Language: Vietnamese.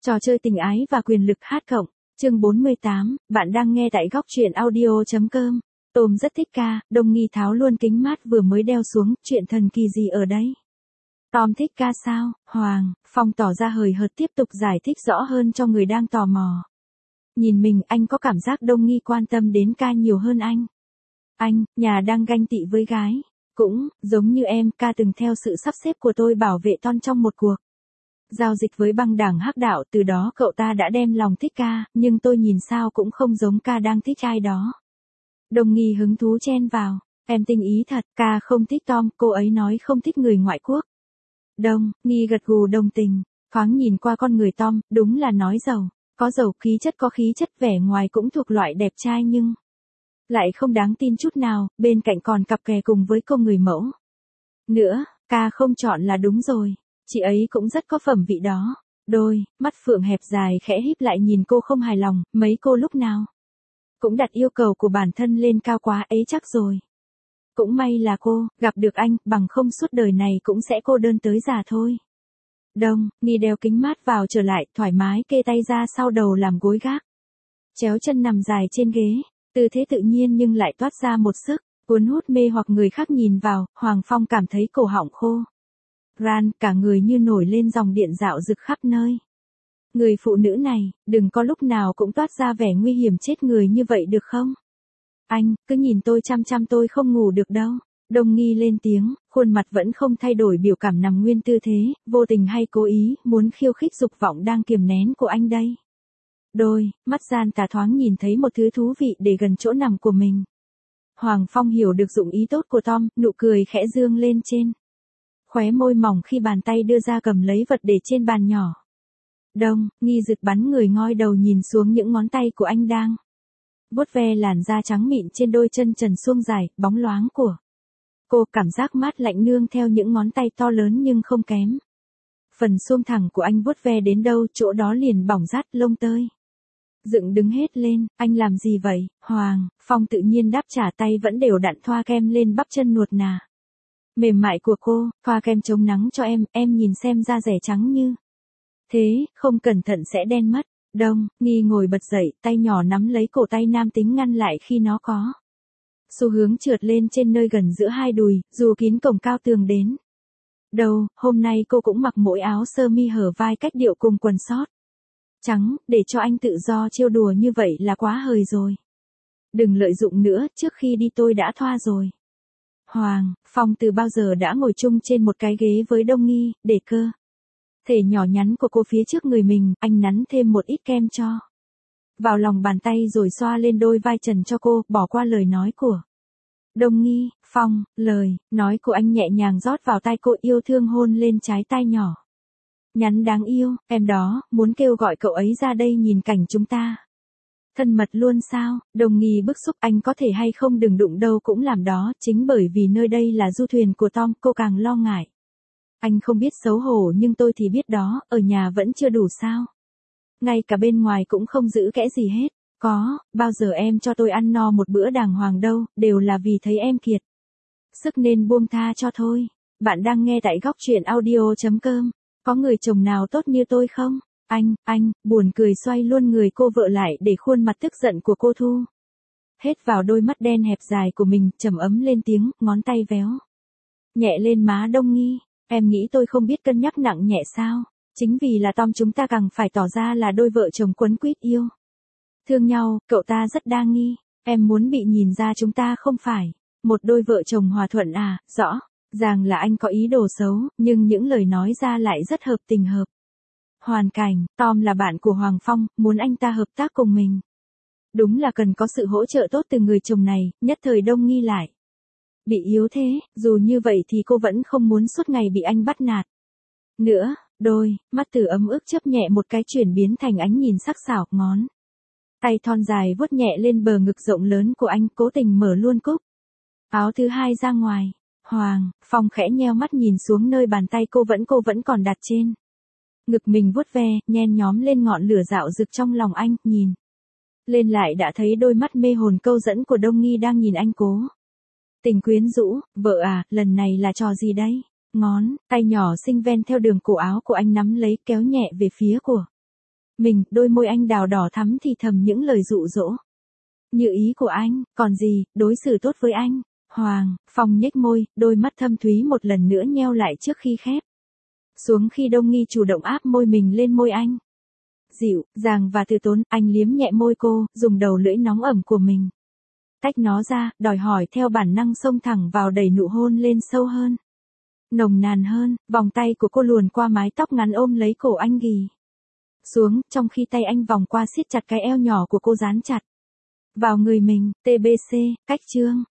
Trò chơi tình ái và quyền lực hát cộng. Chương 48, bạn đang nghe tại góc truyện audio.com. Tôm rất thích ca, Đông Nghi tháo luôn kính mát vừa mới đeo xuống, chuyện thần kỳ gì ở đây? Tom thích ca sao? Hoàng, Phong tỏ ra hời hợt tiếp tục giải thích rõ hơn cho người đang tò mò. Nhìn mình, anh có cảm giác Đông Nghi quan tâm đến ca nhiều hơn anh. Anh, nhà đang ganh tị với gái. Cũng, giống như em, ca từng theo sự sắp xếp của tôi bảo vệ Ton trong một cuộc giao dịch với băng đảng hắc đạo, từ đó cậu ta đã đem lòng thích ca, nhưng tôi nhìn sao cũng không giống ca đang thích ai đó. Đông Nghi hứng thú chen vào, em tinh ý thật, ca không thích Tom, cô ấy nói không thích người ngoại quốc. Đông Nghi gật gù đồng tình, thoáng nhìn qua con người Tom, đúng là nói giàu, có giàu khí chất vẻ ngoài cũng thuộc loại đẹp trai nhưng lại không đáng tin chút nào, bên cạnh còn cặp kè cùng với cô người mẫu. Nữa, ca không chọn là đúng rồi. Chị ấy cũng rất có phẩm vị đó. Đôi mắt phượng hẹp dài khẽ híp lại nhìn cô không hài lòng, mấy cô lúc nào cũng đặt yêu cầu của bản thân lên cao quá ấy chắc rồi. Cũng may là cô gặp được anh, bằng không suốt đời này cũng sẽ cô đơn tới già thôi. Đông Nghi đeo kính mát vào trở lại, thoải mái kê tay ra sau đầu làm gối gác. Chéo chân nằm dài trên ghế, tư thế tự nhiên nhưng lại toát ra một sức cuốn hút mê hoặc người khác nhìn vào. Hoàng Phong cảm thấy cổ họng khô ran, cả người như nổi lên dòng điện dạo rực khắp nơi. Người phụ nữ này, đừng có lúc nào cũng toát ra vẻ nguy hiểm chết người như vậy được không? Anh, cứ nhìn tôi chăm chăm tôi không ngủ được đâu. Đông Nghi lên tiếng, khuôn mặt vẫn không thay đổi biểu cảm nằm nguyên tư thế, vô tình hay cố ý, muốn khiêu khích dục vọng đang kiềm nén của anh đây. Đôi mắt gian tà thoáng nhìn thấy một thứ thú vị để gần chỗ nằm của mình. Hoàng Phong hiểu được dụng ý tốt của Tom, nụ cười khẽ dương lên trên khóe môi mỏng khi bàn tay đưa ra cầm lấy vật để trên bàn nhỏ. Đông Nghi giật bắn người ngoi đầu nhìn xuống những ngón tay của anh đang vuốt ve làn da trắng mịn trên đôi chân trần suông dài, bóng loáng của cô, cảm giác mát lạnh nương theo những ngón tay to lớn nhưng không kém. Phần suông thẳng của anh vuốt ve đến đâu chỗ đó liền bỏng rát, lông tơi dựng đứng hết lên. Anh làm gì vậy? Hoàng Phong tự nhiên đáp trả, tay vẫn đều đặn thoa kem lên bắp chân nuột nà mềm mại của cô. Thoa kem chống nắng cho em nhìn xem da rẻ trắng như thế, không cẩn thận sẽ đen mất. Đông Nghi ngồi bật dậy, tay nhỏ nắm lấy cổ tay nam tính ngăn lại khi nó có xu hướng trượt lên trên nơi gần giữa hai đùi, dù kín cổng cao tường đến đâu. Hôm nay cô cũng mặc mỗi áo sơ mi hở vai cách điệu cùng quần sót trắng, để cho anh tự do trêu đùa như vậy là quá hời rồi. Đừng lợi dụng nữa, trước khi đi tôi đã thoa rồi. Hoàng Phong từ bao giờ đã ngồi chung trên một cái ghế với Đông Nghi, để cơ thể nhỏ nhắn của cô phía trước người mình, anh nắn thêm một ít kem cho vào lòng bàn tay rồi xoa lên đôi vai trần cho cô, bỏ qua lời nói của Đông Nghi. Phong, lời nói của anh nhẹ nhàng rót vào tai cô, yêu thương hôn lên trái tai nhỏ nhắn đáng yêu. Em đó, muốn kêu gọi cậu ấy ra đây nhìn cảnh chúng ta thân mật luôn sao? Đông Nghi bức xúc, anh có thể hay không đừng đụng đâu cũng làm đó, chính bởi vì nơi đây là du thuyền của Tom, cô càng lo ngại. Anh không biết xấu hổ nhưng tôi thì biết đó, ở nhà vẫn chưa đủ sao? Ngay cả bên ngoài cũng không giữ kẽ gì hết. Có, bao giờ em cho tôi ăn no một bữa đàng hoàng đâu, đều là vì thấy em kiệt sức nên buông tha cho thôi. Bạn đang nghe tại góc truyện audio.com. Có người chồng nào tốt như tôi không? Anh, buồn cười xoay luôn người cô vợ lại để khuôn mặt tức giận của cô thu hết vào đôi mắt đen hẹp dài của mình, trầm ấm lên tiếng, ngón tay véo nhẹ lên má Đông Nghi. Em nghĩ tôi không biết cân nhắc nặng nhẹ sao? Chính vì là Tom chúng ta càng phải tỏ ra là đôi vợ chồng quấn quýt yêu thương nhau, cậu ta rất đa nghi. Em muốn bị nhìn ra chúng ta không phải một đôi vợ chồng hòa thuận à? Rõ ràng là anh có ý đồ xấu, nhưng những lời nói ra lại rất hợp tình hợp hoàn cảnh. Tom là bạn của Hoàng Phong, muốn anh ta hợp tác cùng mình. Đúng là cần có sự hỗ trợ tốt từ người chồng này. Nhất thời Đông Nghi lại bị yếu thế, dù như vậy thì cô vẫn không muốn suốt ngày bị anh bắt nạt nữa. Đôi mắt từ ấm ức chớp nhẹ một cái chuyển biến thành ánh nhìn sắc sảo, ngón tay thon dài vuốt nhẹ lên bờ ngực rộng lớn của anh, cố tình mở luôn cúc áo thứ hai ra ngoài. Hoàng Phong khẽ nheo mắt nhìn xuống nơi bàn tay cô vẫn còn đặt trên ngực mình, vuốt ve, nhen nhóm lên ngọn lửa dạo rực trong lòng anh. Nhìn lên lại đã thấy đôi mắt mê hồn câu dẫn của Đông Nghi đang nhìn anh cố tình quyến rũ. Vợ à, lần này là trò gì đấy? Ngón tay nhỏ xinh ven theo đường cổ áo của anh nắm lấy, kéo nhẹ về phía của mình, đôi môi anh đào đỏ thắm thì thầm những lời dụ dỗ. Như ý của anh, còn gì, đối xử tốt với anh. Hoàng, Phong nhếch môi, đôi mắt thâm thúy một lần nữa nheo lại trước khi khép xuống khi Đông Nghi chủ động áp môi mình lên môi anh. Dịu, dàng và từ tốn, anh liếm nhẹ môi cô, dùng đầu lưỡi nóng ẩm của mình tách nó ra, đòi hỏi theo bản năng xông thẳng vào đẩy nụ hôn lên sâu hơn, nồng nàn hơn, vòng tay của cô luồn qua mái tóc ngắn ôm lấy cổ anh ghì xuống, trong khi tay anh vòng qua siết chặt cái eo nhỏ của cô dán chặt vào người mình. TBC, cách chương.